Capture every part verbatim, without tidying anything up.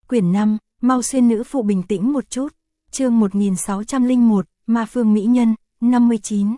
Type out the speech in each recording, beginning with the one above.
Quyển năm, mau xuyên nữ phụ bình tĩnh một chút. Chương một nghìn sáu trăm lẻ một, Ma Phương Mỹ Nhân, năm mươi chín.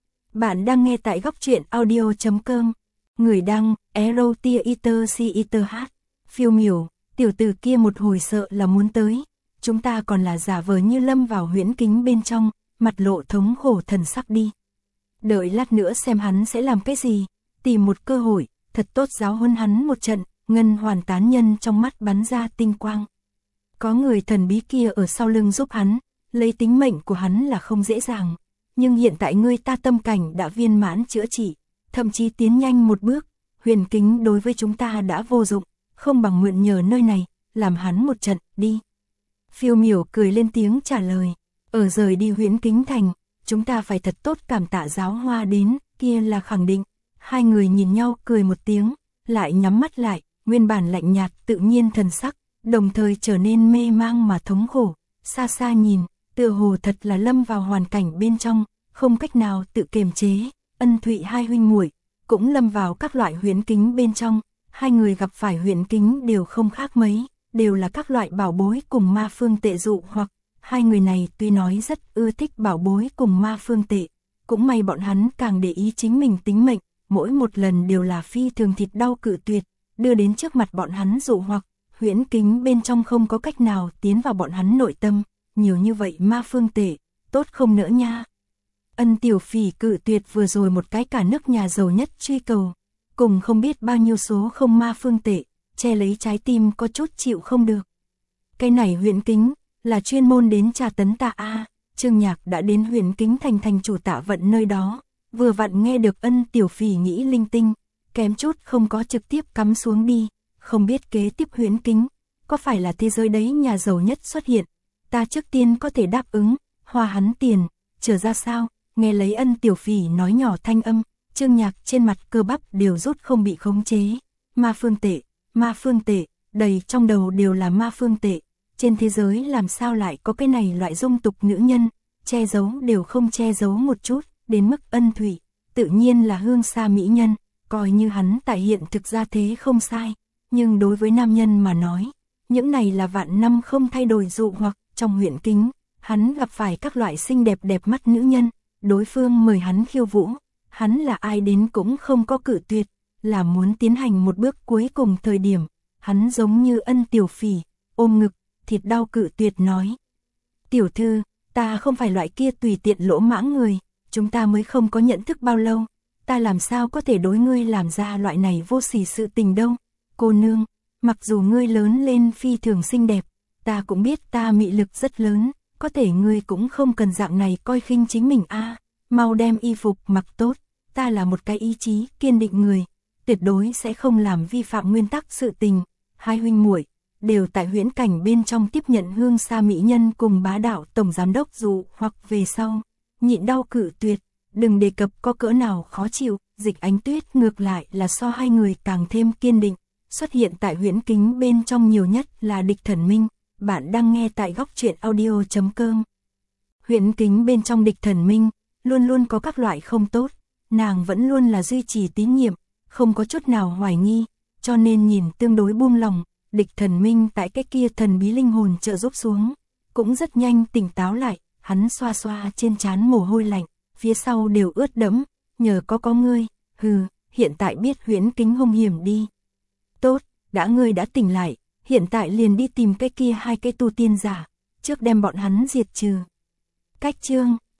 Bạn đang nghe tại góc truyện audio chấm com. Người đăng, Erotia Iter Si Iter H. Phiêu miểu, tiểu tử kia một hồi sợ là muốn tới. Chúng ta còn là giả vờ như lâm vào huyễn kính bên trong, mặt lộ thống khổ thần sắc đi. Đợi lát nữa xem hắn sẽ làm cái gì. Tìm một cơ hội, thật tốt giáo huấn hắn một trận. Ngân hoàn tán nhân trong mắt bắn ra tinh quang. Có người thần bí kia ở sau lưng giúp hắn, lấy tính mệnh của hắn là không dễ dàng. Nhưng hiện tại ngươi ta tâm cảnh đã viên mãn chữa trị, thậm chí tiến nhanh một bước, huyền kính đối với chúng ta đã vô dụng, không bằng mượn nhờ nơi này, làm hắn một trận, đi. Phiêu miểu cười lên tiếng trả lời, ở rời đi huyễn kính thành, chúng ta phải thật tốt cảm tạ giáo hoa đến, kia là khẳng định. Hai người nhìn nhau cười một tiếng, lại nhắm mắt lại, nguyên bản lạnh nhạt tự nhiên thần sắc, đồng thời trở nên mê mang mà thống khổ, xa xa nhìn, tựa hồ thật là lâm vào hoàn cảnh bên trong, không cách nào tự kiềm chế. Ân Thụy hai huynh muội cũng lâm vào các loại huyễn kính bên trong, hai người gặp phải huyễn kính đều không khác mấy, đều là các loại bảo bối cùng ma phương tệ dụ hoặc, hai người này tuy nói rất ưa thích bảo bối cùng ma phương tệ, cũng may bọn hắn càng để ý chính mình tính mệnh, mỗi một lần đều là phi thường thịt đau cự tuyệt, đưa đến trước mặt bọn hắn dụ hoặc, huyễn kính bên trong không có cách nào tiến vào bọn hắn nội tâm, nhiều như vậy ma phương tệ, tốt không nữa nha. Ân Tiểu Phỉ cự tuyệt vừa rồi một cái cả nước nhà giàu nhất truy cầu, cùng không biết bao nhiêu số không ma phương tệ, che lấy trái tim có chút chịu không được. Cái này huyễn kính, là chuyên môn đến tra tấn ta a. À, Trương Nhạc đã đến huyễn kính thành thành chủ Tạ Vận nơi đó, vừa vặn nghe được Ân Tiểu Phỉ nghĩ linh tinh, kém chút không có trực tiếp cắm xuống đi, không biết kế tiếp huyễn kính, có phải là thế giới đấy nhà giàu nhất xuất hiện, ta trước tiên có thể đáp ứng, hoa hắn tiền, chờ ra sao, nghe lấy Ân Tiểu Phỉ nói nhỏ thanh âm, Trương Nhạc trên mặt cơ bắp đều rút không bị khống chế, ma phương tệ, ma phương tệ, đầy trong đầu đều là ma phương tệ, trên thế giới làm sao lại có cái này loại dung tục nữ nhân, che giấu đều không che giấu một chút, đến mức Ân Thụy, tự nhiên là hương xa mỹ nhân, coi như hắn tại hiện thực ra thế không sai, nhưng đối với nam nhân mà nói, những này là vạn năm không thay đổi dụ hoặc, trong huyễn kính, hắn gặp phải các loại xinh đẹp đẹp mắt nữ nhân, đối phương mời hắn khiêu vũ, hắn là ai đến cũng không có cự tuyệt, là muốn tiến hành một bước cuối cùng thời điểm, hắn giống như Ân Tiểu Phỉ, ôm ngực, thịt đau cự tuyệt nói. Tiểu thư, ta không phải loại kia tùy tiện lỗ mãng người, chúng ta mới không có nhận thức bao lâu, ta làm sao có thể đối ngươi làm ra loại này vô sỉ sự tình đâu. Cô nương, mặc dù ngươi lớn lên phi thường xinh đẹp, ta cũng biết ta mị lực rất lớn, có thể ngươi cũng không cần dạng này coi khinh chính mình a. À, mau đem y phục mặc tốt, ta là một cái ý chí kiên định người, tuyệt đối sẽ không làm vi phạm nguyên tắc sự tình. Hai huynh muội đều tại huyễn cảnh bên trong tiếp nhận hương xa mỹ nhân cùng bá đạo tổng giám đốc dụ hoặc về sau, nhịn đau cự tuyệt, đừng đề cập có cỡ nào khó chịu. Dịch Ánh Tuyết ngược lại là so hai người càng thêm kiên định, xuất hiện tại huyễn kính bên trong nhiều nhất là Địch Thần Minh. Bạn đang nghe tại góc truyện audio chấm com. Huyễn kính bên trong Địch Thần Minh luôn luôn có các loại không tốt, nàng vẫn luôn là duy trì tín nhiệm, không có chút nào hoài nghi, cho nên nhìn tương đối buông lòng. Địch Thần Minh tại cái kia thần bí linh hồn trợ giúp xuống, cũng rất nhanh tỉnh táo lại, hắn xoa xoa trên trán mồ hôi lạnh, phía sau đều ướt đẫm, nhờ có có ngươi, hừ, hiện tại biết huyễn kính hung hiểm đi. Tốt, đã ngươi đã tỉnh lại, hiện tại liền đi tìm cái kia hai cái tu tiên giả, trước đem bọn hắn diệt trừ. Cách chương